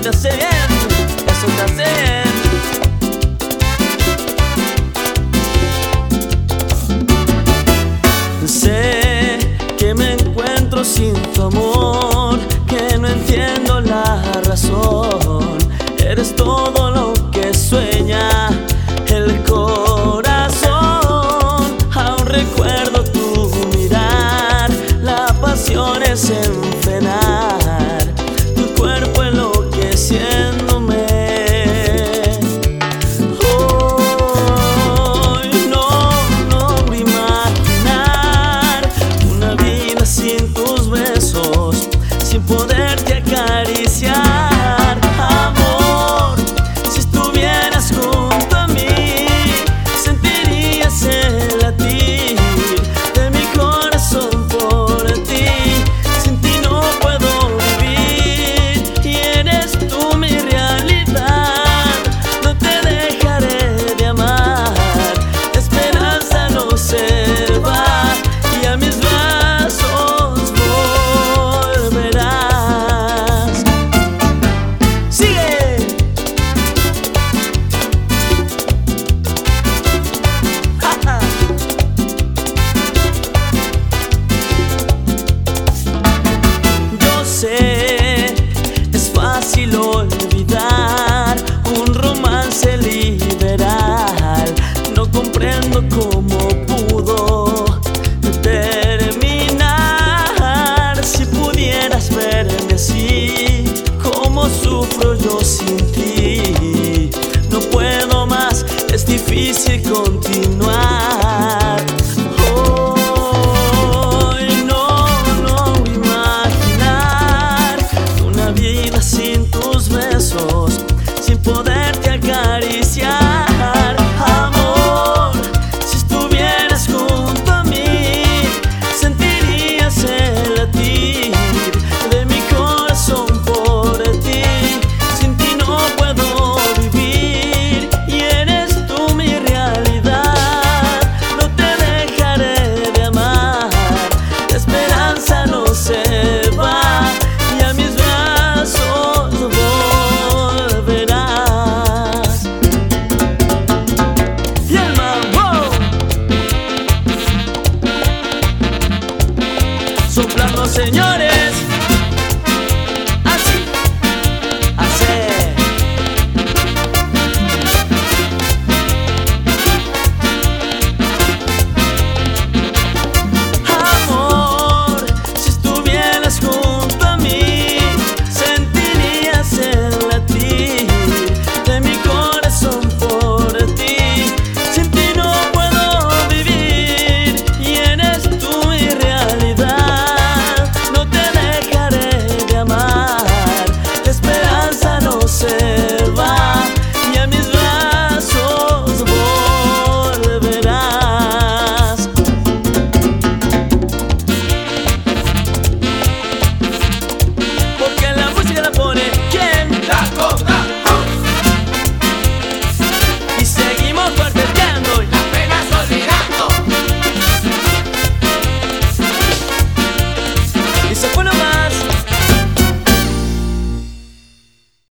te hace bien, eso te hace bien. Sé que me encuentro sin tu amor, que no entiendo la razón. Eres todo lo que sueña el corazón. Aún recuerdo tu mirar, la pasión es enfrenar, tu cuerpo enloqueciéndome. Hoy no logro imaginar una vida sin tus besos, sin poderte acariciar. Amor, si estuvieras junto a mí, sentirías el latir de mi corazón por ti. Sin ti no puedo vivir y eres tú mi realidad. No te dejaré de amar, la esperanza no se va y a mis brazos volverás. ¡Sigue! Yo sé, es fácil olvidar un romance liberal. No comprendo cómo pudo terminar. Si pudieras verme así, cómo sufro yo sin ti. No puedo más, es difícil continuar. Hoy no logro imaginar una vida sin tus besos, sin poderte acariciar. Amor, si estuvieras junto a mí, sentirías el latir de mi corazón por ti. Sin ti no puedo vivir y eres tú mi realidad. No te dejaré de amar, la esperanza no se va y a mis brazos volverás. Y el mambo soplando, señores, así, así.